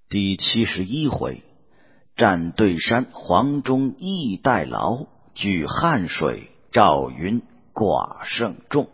第71回，战对山黄忠义代劳，举汉水赵云寡胜众。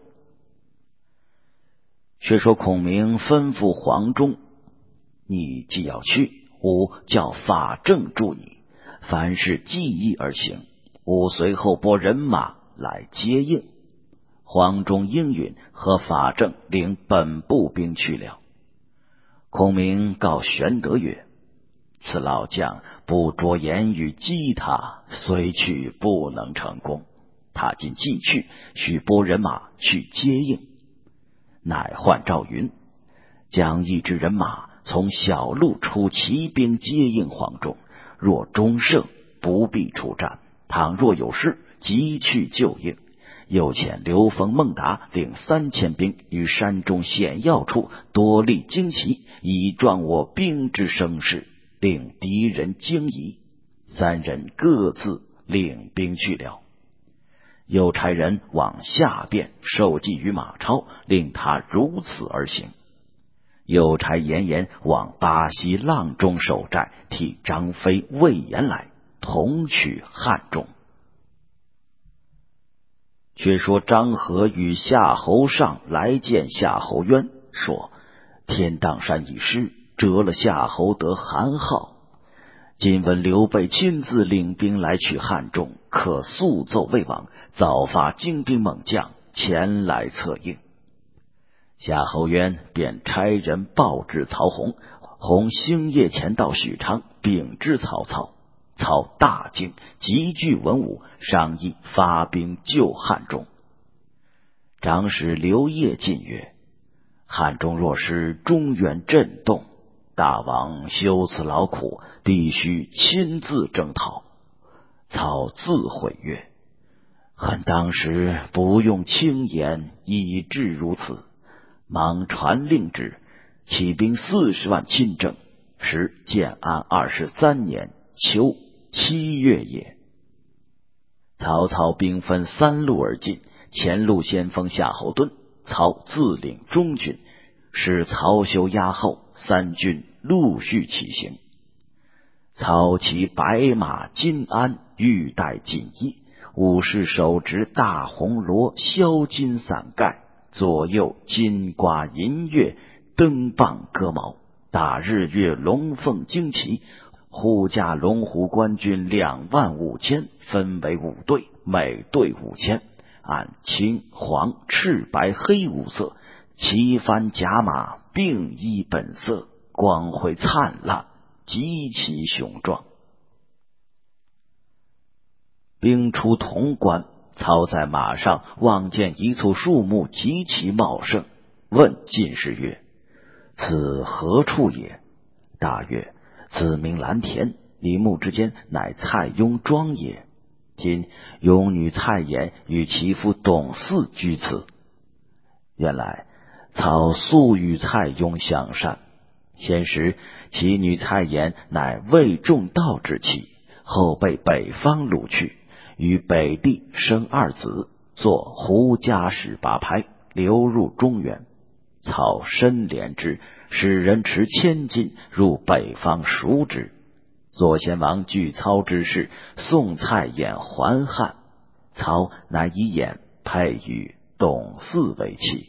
却说孔明吩咐黄忠，你既要去，吾叫法正助你，凡事计议而行，吾随后拨人马来接应。黄忠应允，和法正领本部兵去了。孔明告玄德曰：此老将不着言语激他，虽去不能成功。他今既去，须拨人马去接应。乃唤赵云，将一支人马从小路出骑兵接应黄忠，若终胜，不必出战；倘若有事，即去救应。又遣刘封、孟达领3000兵于山中险要处多立旌旗，以壮我兵之声势，令敌人惊疑。三人各自领兵去了。又差人往下边受计于马超，令他如此而行。又差严颜往巴西阆中守寨，替张飞、魏延来同取汉中。却说张合与夏侯尚来见夏侯渊，说天荡山已失，折了夏侯德韩浩。今闻刘备亲自领兵来取汉中，可速奏魏王，早发精兵猛将前来策应。夏侯渊便差人报知曹洪，洪星夜前到许昌，禀知曹操。曹大惊，急聚文武，商议发兵救汉中。长史刘烨进曰：汉中若失，中原震动，大王休此劳苦，必须亲自征讨。曹自悔曰：恨当时不用轻言，以致如此。忙传令旨，起兵40万亲征，时建安23年秋7月也。曹操兵分3路而进，前路先锋夏侯惇，曹自领中军，使曹休压后，3军陆续起行。曹骑白马金鞍，玉带锦衣，武士手执大红罗镶金伞盖，左右金瓜银月，灯棒戈矛，打日月龙凤旌旗，护驾龙虎官军25000，分为5队，每队5000，按青、黄、赤、白、黑5色，旗幡甲马，并依本色，光辉灿烂，极其雄壮。兵出潼关，操在马上望见一簇树木极其茂盛，问进士曰：此何处也？大曰：此名蓝田，林木之间乃蔡邕庄也。今邕女蔡琰与其夫董嗣居此。原来操素与蔡邕相善，先时其女蔡琰乃魏仲道之妻，后被北方掳去，于北地生2子，作胡家使8拍，流入中原。操深怜之，使人持1000金入北方赎之。左贤王据操之事，送蔡琰还汉，操乃以琰配与董嗣为妻。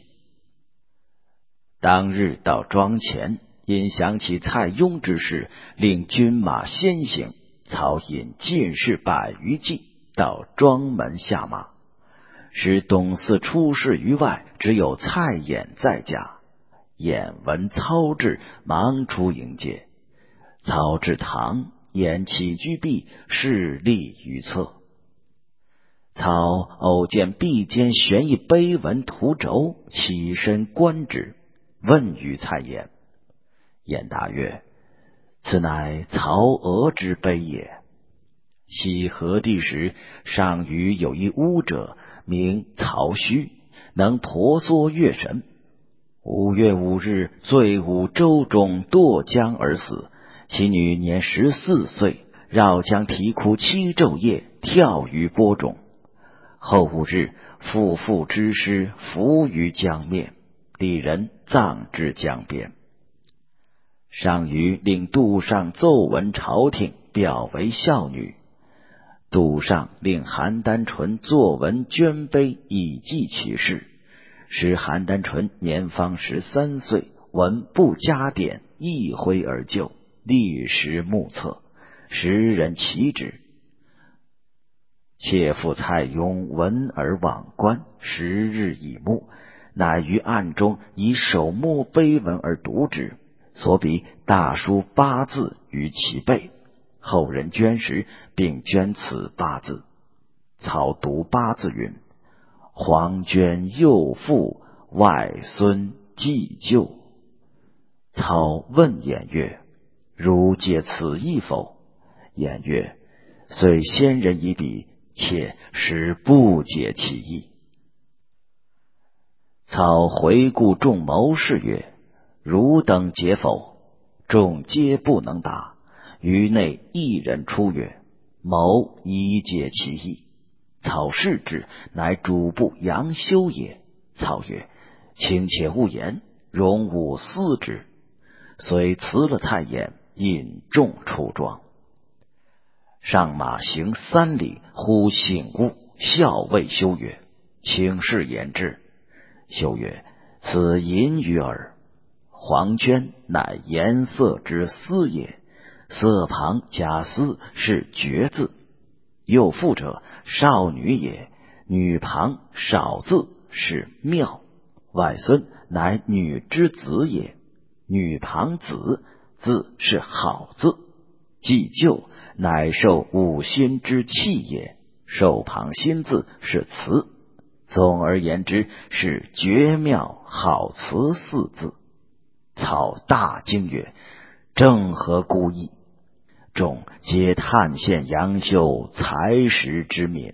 当日到庄前，因想起蔡邕之事，令军马先行。操引进士100余骑到庄门下马，使董嗣出事于外，只有蔡琰在家。琰闻操至，忙出迎接。操至堂，琰起居壁，侍立于侧。操偶见壁间悬一碑文图轴，起身观之，问于蔡琰。琰答曰：此乃曹娥之碑也。昔何帝时，上虞有一巫者，名曹虚，能婆娑月神。5月5日，醉舞舟中，堕江而死。其女年14岁，绕江啼哭7昼夜，跳于波中。后5日，父之尸浮于江面，里人葬之江边。 上谕令杜尚奏闻朝廷，表为孝女。杜尚令邯郸淳作文捐碑，以记其事。使邯郸淳年方13岁，闻不加典，一挥而就，历时目测，时人奇之。妾父蔡邕闻而往观，10日以目，乃于案中以手摸碑文而读之，所比大书8字于其背。后人捐时，并捐此8字。曹读8字云：黄捐幼父，外孙继旧。曹问颜曰：汝解此意否？颜曰：虽先人以笔，且实不解其意。曹回顾众谋士曰：汝等解否？众皆不能答。于内一人出曰：某已解其意。曹视之，乃主簿杨修也。曹曰：卿且勿言，容吾思之。遂辞了蔡琰，引众出庄。上马行3里，忽醒悟，笑谓修曰：请示言之。修曰：此隐于耳。黄绢乃颜色之丝也，色旁加丝是绝字。幼妇者，少女也，女旁少字是妙。外孙乃女之子也，女旁子字是好字。继旧乃受五心之气也，受旁心字是词。总而言之，是绝妙好词4字。曹大惊曰：正合故意。众皆叹羡杨修才识之敏。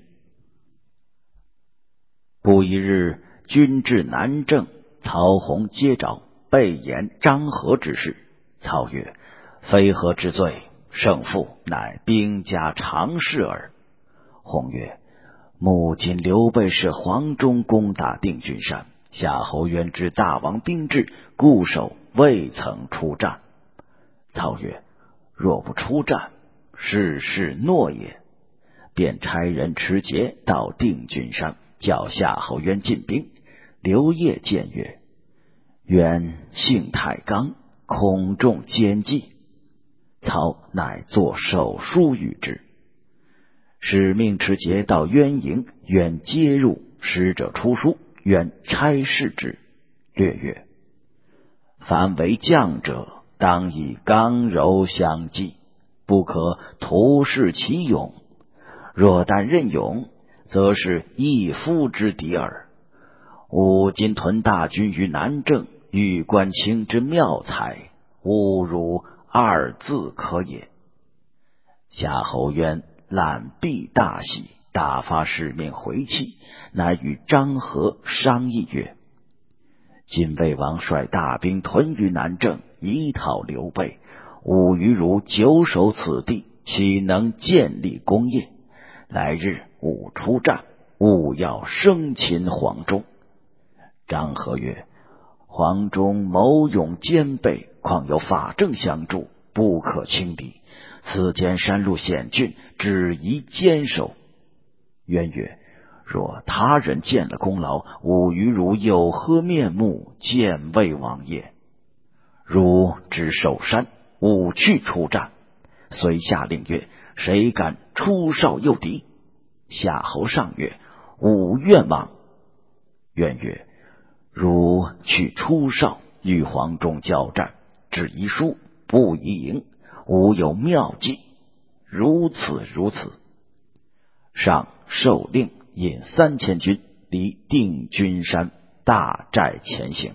不一日，军至南郑，曹洪接召，备言张合之事。曹曰：非何之罪，胜负乃兵家常事耳。洪曰：目今刘备使黄忠攻打定军山，夏侯渊知大王兵至，固守未曾出战。曹曰：若不出战，事事诺也。便差人持节到定军山，叫夏侯渊进兵。刘烨谏曰：渊性太刚，恐中奸计。曹乃作手书与之。使命持节到渊营，渊接入，使者出书，渊差事之，略曰：凡为将者，当以刚柔相济，不可徒视其勇。若但任勇，则是一夫之敌耳。吾今屯大军于南郑，欲观卿之妙才，吾如2字可也。夏侯渊览毕大喜，大发使命回弃，乃与张合商议曰：今魏王率大兵屯于南郑，以讨刘备，吾与汝久守此地，岂能建立功业？来日吾出战，务要生擒黄忠。张合曰：黄忠谋勇兼备，况有法正相助，不可轻敌。此间山路险峻，只宜坚守。渊曰：若他人见了功劳，吾与汝有何面目见魏王也？汝只守山，吾去出战。遂下令曰：谁敢出哨诱敌？夏侯尚曰：吾愿往。渊曰：汝去出哨，与黄忠交战，只宜输，不宜赢。吾有妙计，如此如此。上受令，引3000军离定军山大寨前行。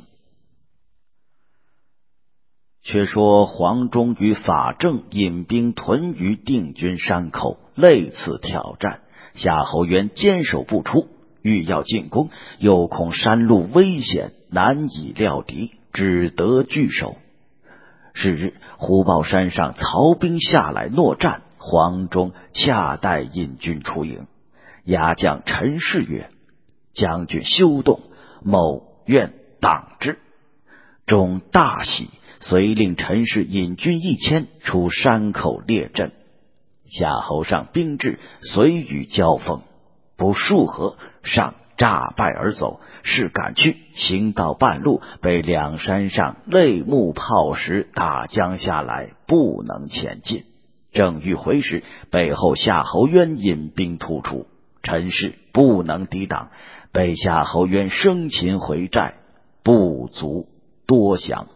却说黄忠与法正引兵屯于定军山口，类似挑战。夏侯渊坚守不出，欲要进攻，又恐山路危险，难以料敌，只得据守。是日，忽报山上曹兵下来搦战，黄忠恰待引军出营。牙将陈氏曰：将军休动，某愿挡之。众大喜， 遂令陈氏引军1000出山口列阵。夏侯尚兵至，遂与交锋，不数合，尚诈败而走。是赶去，行到半路，被两山上泪目炮石打将下来，不能前进。正欲回时，背后夏侯渊引兵突出，陈氏不能抵挡，被夏侯渊生擒回寨，不足多详。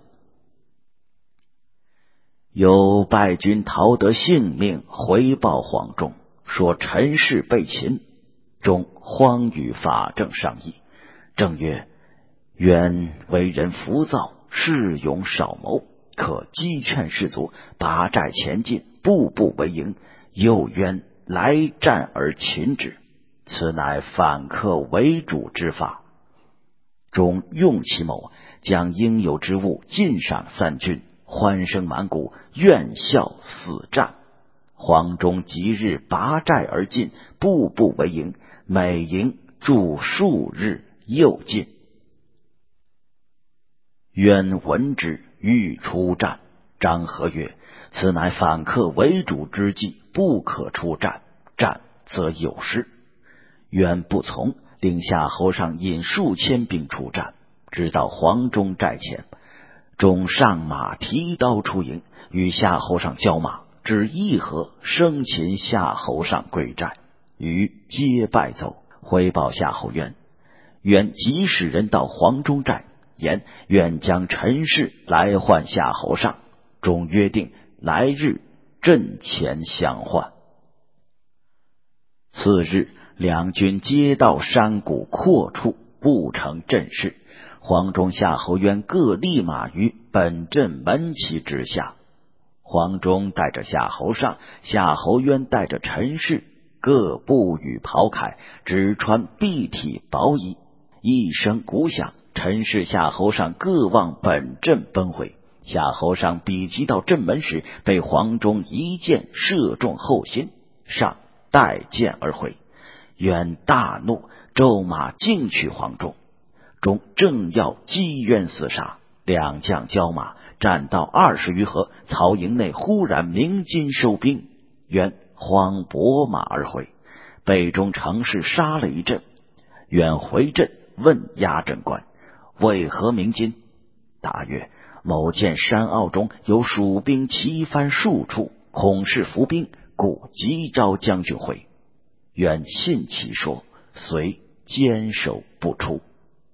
有败军逃得性命，回报黄忠，说陈氏被擒。忠慌与法正商议，正曰：渊为人浮躁，恃勇少谋，可击劝士卒，拔寨前进，步步为营，诱渊来战而擒之，此乃反客为主之法。忠用其谋，将应有之物尽赏3军，欢声满鼓，愿效死战。黄忠即日拔寨而进，步步为营，每营驻数日，又进。渊闻之，欲出战。张合曰：此乃反客为主之计，不可出战，战则有失。渊不从，令夏侯尚引数千兵出战，直到黄忠寨前。忠上马提刀出营，与夏侯尚交马，只一合，生擒夏侯尚归寨，于皆败走。回报夏侯渊，渊即使人到黄忠寨，言愿将陈氏来换夏侯尚。忠约定来日阵前相换。次日，两军皆到山谷阔处，不成阵势。黄忠、夏侯渊各立马于本阵门旗之下。黄忠带着夏侯尚，夏侯渊带着陈氏，各步履袍铠，只穿蔽体薄衣。一声鼓响，陈氏、夏侯尚各往本阵奔回。夏侯尚比及到阵门时，被黄忠一箭射中后心，尚带剑而回。渊大怒，骤马径取黄忠。忠正要击渊厮杀，两将交马，战到20余合，曹营内忽然鸣金收兵，渊慌拨马而回，被中乘势杀了一阵。渊回阵问押阵官：为何鸣金？答曰：某见山坳中有蜀兵齐番数处，恐是伏兵，故急召将军回。渊信其说，遂坚守不出。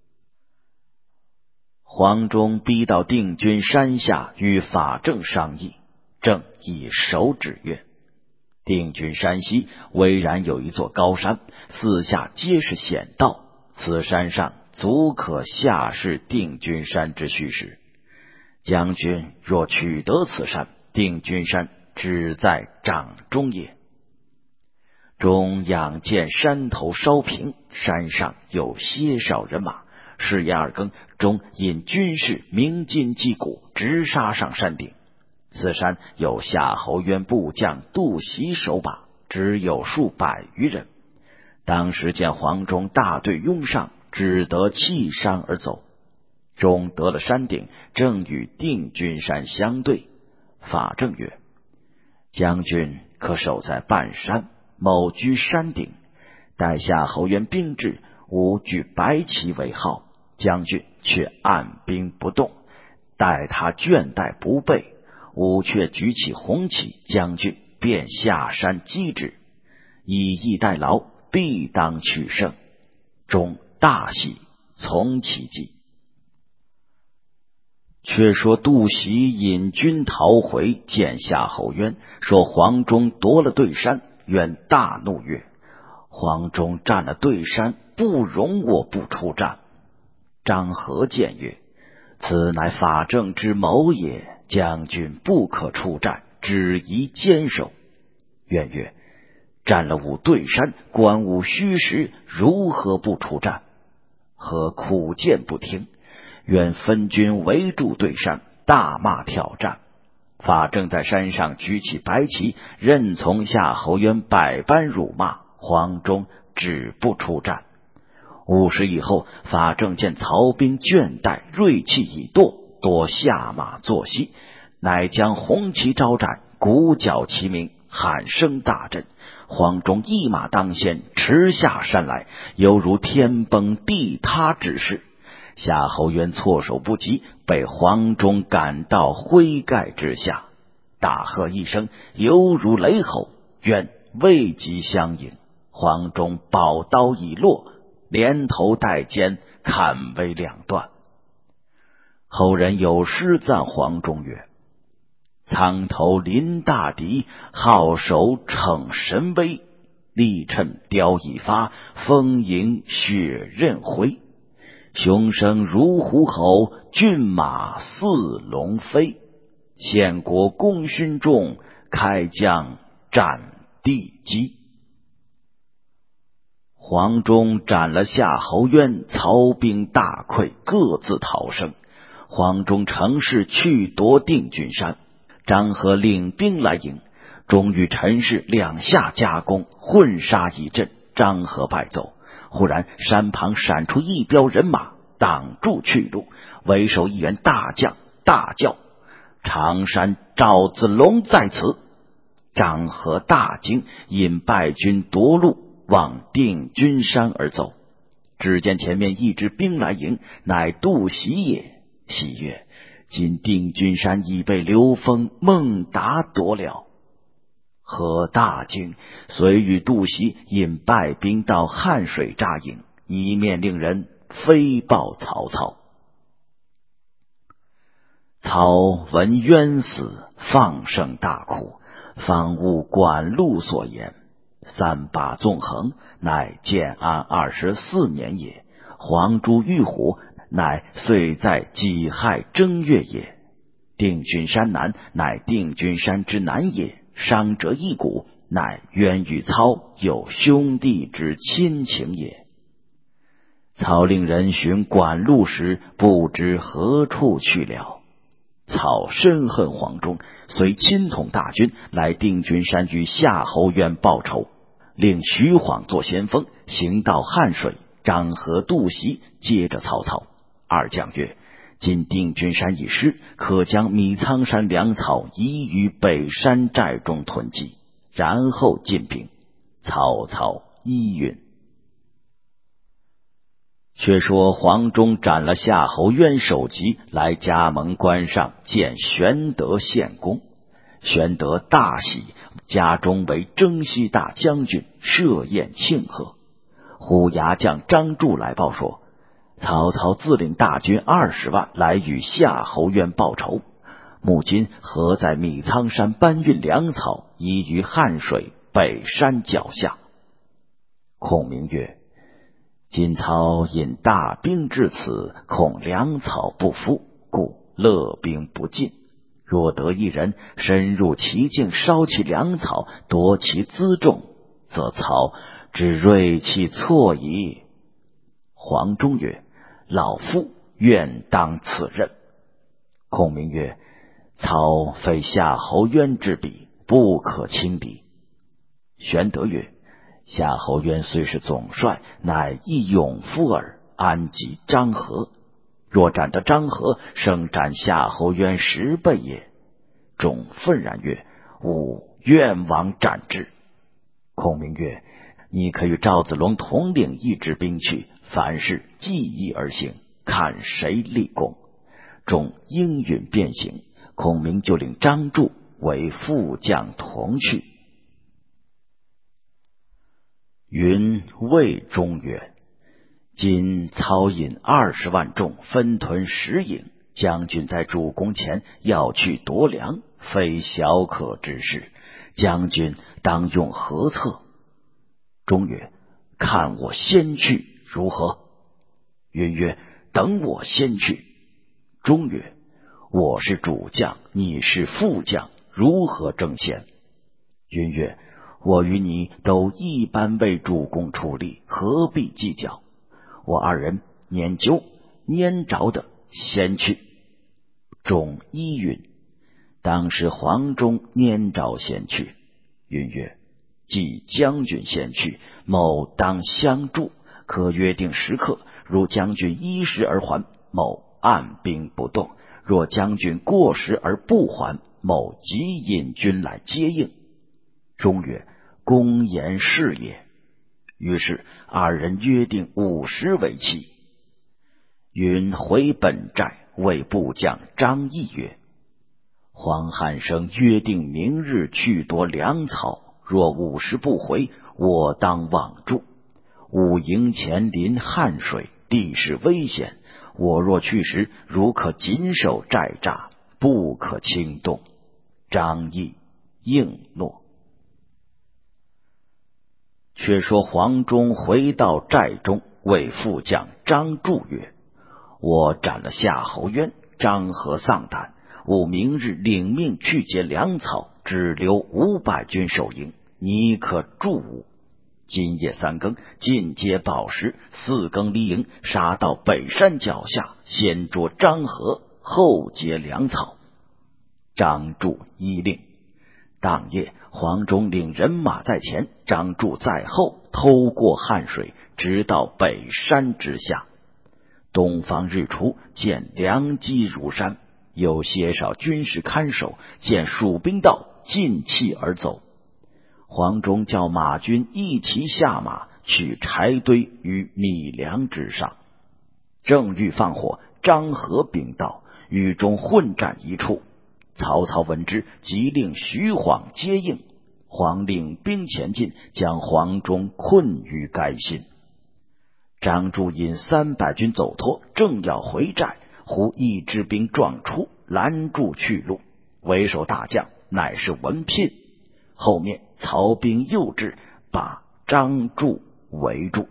黄忠逼到定军山下，与法正商议。正以手指曰：定军山西巍然有一座高山，四下皆是险道，此山上足可下视定军山之虚实。将军若取得此山，定军山只在掌中也。忠仰见山头稍平，山上有些少人马。是夜2更，忠引军士鸣金击鼓，直杀上山顶。此山有夏侯渊部将杜袭守把，只有数百余人。当时见黄忠大队拥上，只得弃山而走。忠得了山顶，正与定军山相对。法正曰：将军可守在半山，某居山顶，待夏侯渊兵至，吾举白旗为号，将军却按兵不动，待他倦怠不备，吾却举起红旗，将军便下山击之，以逸待劳，必当取胜。忠大喜，从其计。却说杜袭引军逃回，见夏侯渊，说黄忠夺了对山。渊大怒曰：黄忠占了对山，不容我不出战。张合见曰：此乃法正之谋也，将军不可出战，只宜坚守。渊曰：占了吾对山，关吾虚实，如何不出战？合苦谏不听。渊分军围住对山，大骂挑战。法正在山上举起白旗，任从夏侯渊百般辱骂，黄忠止不出战。5时以后，法正见曹兵倦怠，锐气已堕， 多下马作戏，乃将红旗招展，鼓角齐鸣，喊声大震。黄忠一马当先，驰下山来，犹如天崩地塌之势。夏侯渊措手不及，被黄忠赶到灰盖之下，大喝一声，犹如雷吼，渊未及相迎，黄忠宝刀已落，连头带肩砍为两段。后人有诗赞黄忠曰：苍头临大敌，皓首逞神威，力趁雕已发，风迎血刃挥。雄声如虎吼，骏马似龙飞。献国功勋重，开疆占地基。黄忠斩了夏侯渊，曹兵大溃，各自逃生。黄忠乘势去夺定军山，张合领兵来迎，忠与陈氏两下夹攻，混杀一阵，张合败走。忽然山旁闪出一彪人马，挡住去路。为首一员大将大叫：常山赵子龙在此！张合大惊，引败军夺路，往定军山而走。只见前面一支兵来迎，乃杜袭也。喜曰：今定军山已被刘封、孟达夺了。何大惊，遂与杜袭引败兵到汉水扎营，一面令人飞报曹操。操闻冤死，放声大哭，方悟管路所言，三把纵横，乃建安24年也。黄珠遇虎，乃岁在己亥正月也。定军山南，乃定军山之南也。伤者一鼓，乃渊与操有兄弟之亲情也。操令人寻管路时，不知何处去了。操深恨黄忠，遂亲统大军来定军山与夏侯渊报仇，令徐晃做先锋，行到汉水。张合、杜袭接着曹操。二将曰：今定军山已失，可将米仓山粮草移于北山寨中囤积，然后进兵。曹操依允。却说黄忠斩了夏侯渊首级，来加盟关上见玄德献功。玄德大喜，家中为征西大将军，设宴庆贺。虎牙将张柱来报说，曹操自领大军20万来与夏侯渊报仇，目今何在米仓山搬运粮草，移于汉水北山脚下。孔明曰：今操引大兵至此，恐粮草不敷，故勒兵不进。若得一人深入其境，烧其粮草，夺其辎重，则操之锐气错矣。黄忠曰：老夫愿当此任。孔明曰：操非夏侯渊之比，不可轻敌。玄德曰：夏侯渊虽是总帅，乃一勇夫耳，安及张合？若斩得张合，胜斩夏侯渊10倍也。众愤然曰：吾愿往斩之。孔明曰：你可与赵子龙统领一支兵去，凡事计议而行，看谁立功。众应允便行。孔明就领张柱为副将同去。云魏忠曰：今操引20万众，分屯10营，将军在主公前要去夺粮，非小可之事，将军当用何策？忠曰：看我先去如何？云曰：等我先去。忠曰：我是主将，你是副将，如何争先？云曰：我与你都一般为主公出力，何必计较？我二人拈阄，拈着的先去。忠依允。当时黄忠拈着先去。云曰：既将军先去，某当相助，可约定时刻，如将军依时而还，某按兵不动； 若将军过时而不还，某即引军来接应。中曰：公言是也。于是二人约定50为期。云回本寨，谓部将张翼曰：黄汉升约定明日去夺粮草，若50不回，我当望住。吾营前临汉水，地势危险，我若去时，如可紧守寨栅，不可轻动。张翼应诺。却说黄忠回到寨中，谓副将张柱曰：我斩了夏侯渊、张合丧胆，吾明日领命去劫粮草，只留500军守营，你可助吾。今夜3更进阶报时，4更离营，杀到北山脚下，先捉张合，后劫粮草。张柱依令。当夜黄忠领人马在前，张柱在后，偷过汉水，直到北山之下。东方日出，见良机如山，有些少军士看守，见蜀兵到，尽弃而走。黄忠叫马军一齐下马，取柴堆于米粮之上。正欲放火，张合兵到，与中混战一处。曹操闻之，即令徐晃接应。晃领兵前进，将黄忠困于该心。张柱引300军走脱，正要回寨，忽一支兵撞出，拦住去路。为首大将乃是文聘。后面曹兵又至，把张柱围住。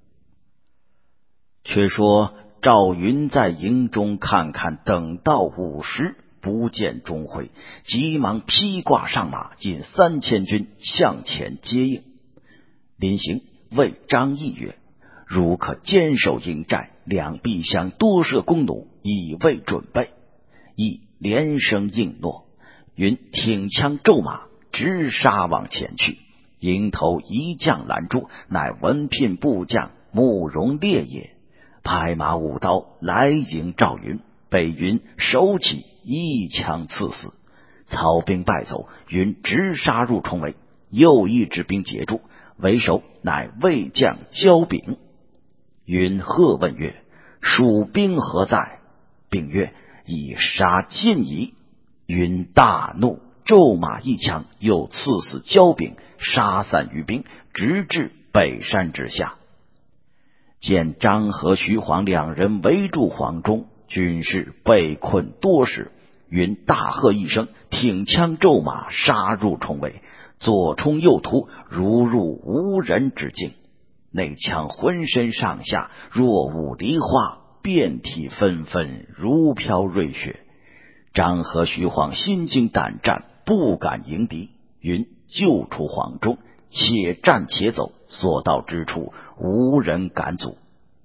却说赵云在营中看看，等到午时，不见钟会，急忙披挂上马，引3000军向前接应。临行，谓张翼曰：如可坚守营寨，两壁相多设弓弩，以为准备。翼连声应诺。云挺枪骤马，直杀往前去。营头一将拦住，乃文聘部将慕容烈也。拍马舞刀来迎赵云，被云手起一枪刺死。曹兵败走，云直杀入重围，又一支兵截住，为首乃魏将焦炳。云喝问曰：蜀兵何在？炳曰：已杀尽矣。云大怒，骤马一枪，又刺死焦炳，杀散余兵，直至北山之下。见张合、徐晃2人围住黄忠，军士被困多时，云大喝一声，挺枪骤马，杀入重围，左冲右突，如入无人之境。内枪浑身上下若舞梨花，遍体纷纷，如飘瑞雪。张合、徐晃心惊胆战，不敢迎敌。云救出黄忠，且战且走，所到之处无人敢阻。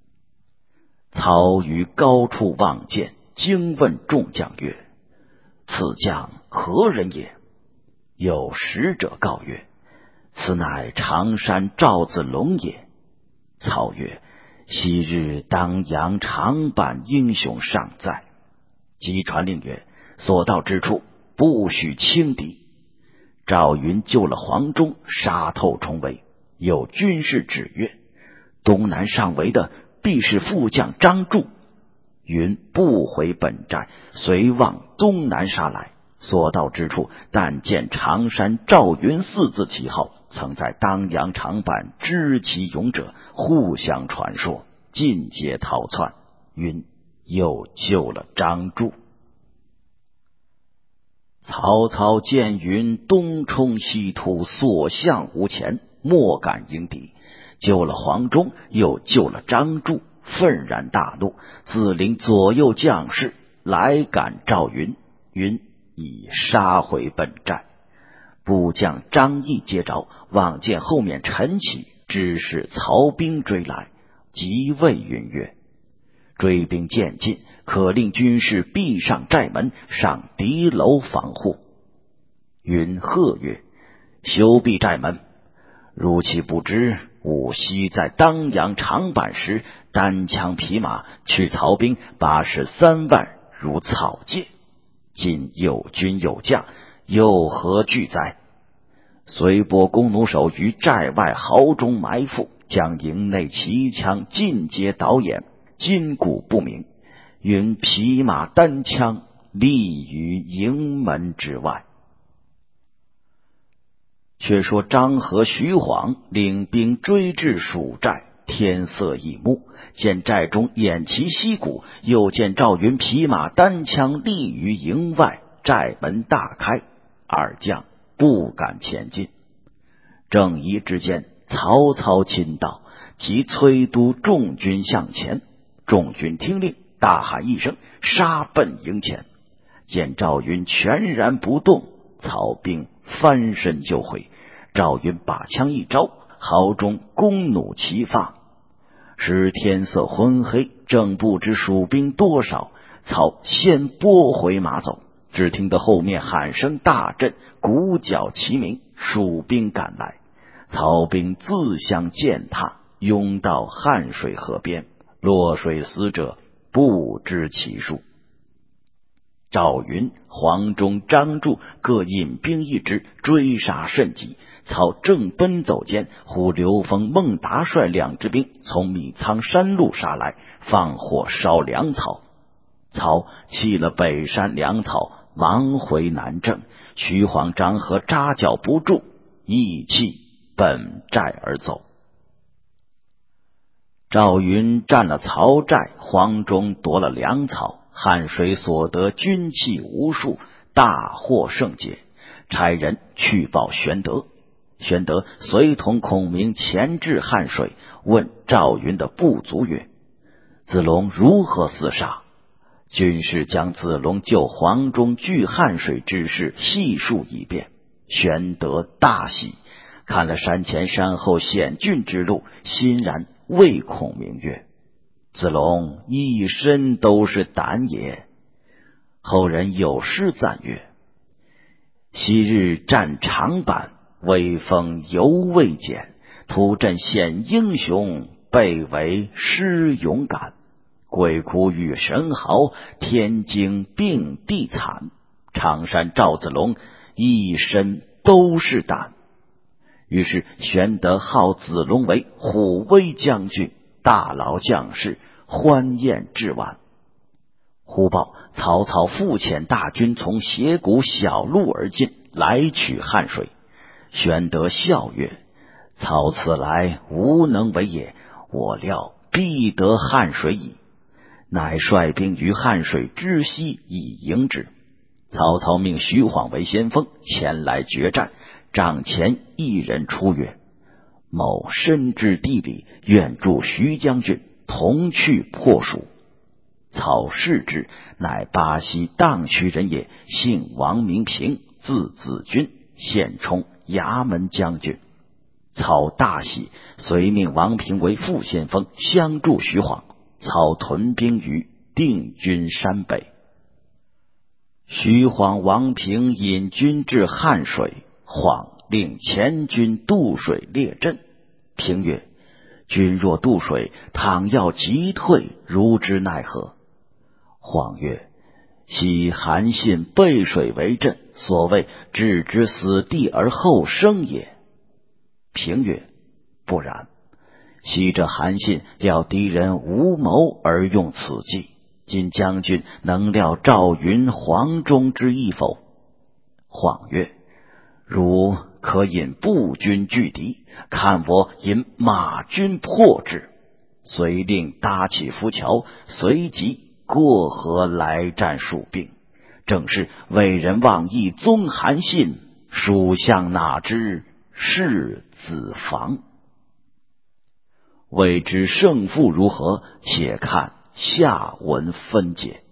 操于高处望见，惊问众将曰：此将何人也？有使者告曰：此乃常山赵子龙也。操曰：昔日当阳长坂英雄尚在。即传令曰：所到之处不许轻敌。赵云救了黄忠，杀透重围。有军士指曰：东南上围的必是副将张柱。云不回本寨，随往东南杀来。所到之处，但见常山赵云4字旗号，曾在当阳长坂知其勇者，互相传说，尽皆逃窜。云又救了张柱。曹操见云东冲西突，所向无前，莫敢迎敌，救了黄忠，又救了张柱，愤然大怒，自领左右将士来赶赵云。云已杀回本寨。部将张翼接着，望见后面晨起，知是曹兵追来，即谓云曰：追兵渐近，可令军士闭上寨门，上敌楼防护。云喝曰：休闭寨门！如其不知，吾昔在当阳长坂时，单枪匹马去曹兵83万， 如草芥。今有军有将，有何惧哉？随拨弓弩手于寨外壕中埋伏，将营内骑枪尽皆导掩，筋骨不明，云匹马单枪立于营门之外。却说张合、徐晃领兵追至蜀寨，天色已暮，见寨中偃旗息鼓，又见赵云匹马单枪立于营外，寨门大开，二将不敢前进。正疑之间，曹操亲到，即催督众军向前。众军听令，大喊一声，杀奔营前。见赵云全然不动，曹兵翻身就回。赵云把枪一招，壕中弓弩齐发。时天色昏黑，正不知蜀兵多少，曹先拨回马走。只听得后面喊声大震，鼓角齐鸣，蜀兵赶来。曹兵自相践踏，涌到汉水河边，落水死者不知其数。赵云、黄忠、张柱各引兵一支，追杀甚急。曹正奔走间，忽刘封、孟达率两支兵从米仓山路杀来，放火烧粮草。曹弃了北山粮草，忙回南郑。徐晃、张合扎脚不住，义气奔寨而走。赵云占了曹寨，黄忠夺了粮草，汉水所得军器无数，大获胜捷。差人去报玄德。玄德随同孔明前至汉水，问赵云的部族曰：子龙如何厮杀？军士将子龙救黄忠据汉水之事细述一遍。玄德大喜，看了山前山后险峻之路，欣然谓孔明曰：子龙一身都是胆也。后人有诗赞曰：昔日战长坂，威风犹未减，突阵显英雄，被为失勇敢。鬼哭与神嚎，天惊并地惨。常山赵子龙，一身都是胆。于是玄德号子龙为虎威将军，大劳将士，欢宴至晚。忽报曹操复遣大军从斜谷小路而进，来取汉水。玄德笑曰：曹此来无能为也，我料必得汉水矣。乃率兵于汉水之西以迎之。曹操命徐晃为先锋，前来决战。帐前一人出曰：某深知地理，愿助徐将军同去破蜀。曹视之，乃巴西荡徐人也，姓王，名平，字子君，现充衙门将军。曹大喜，遂命王平为副先锋，相助徐晃。曹屯兵于定军山北。徐晃、王平引军至汉水，晃令前军渡水列阵。平曰：军若渡水，倘要急退，如之奈何？晃曰：昔韩信背水为阵，所谓置之死地而后生也。平曰：不然。昔这韩信料敌人无谋而用此计，今将军能料赵云、黄忠之意否？晃曰：汝可引步军拒敌，看我引马军破之。遂令搭起浮桥，随即过河来战蜀兵。正是为人妄议宗韩信，蜀相哪知是子房。未知胜负如何，且看下文分解。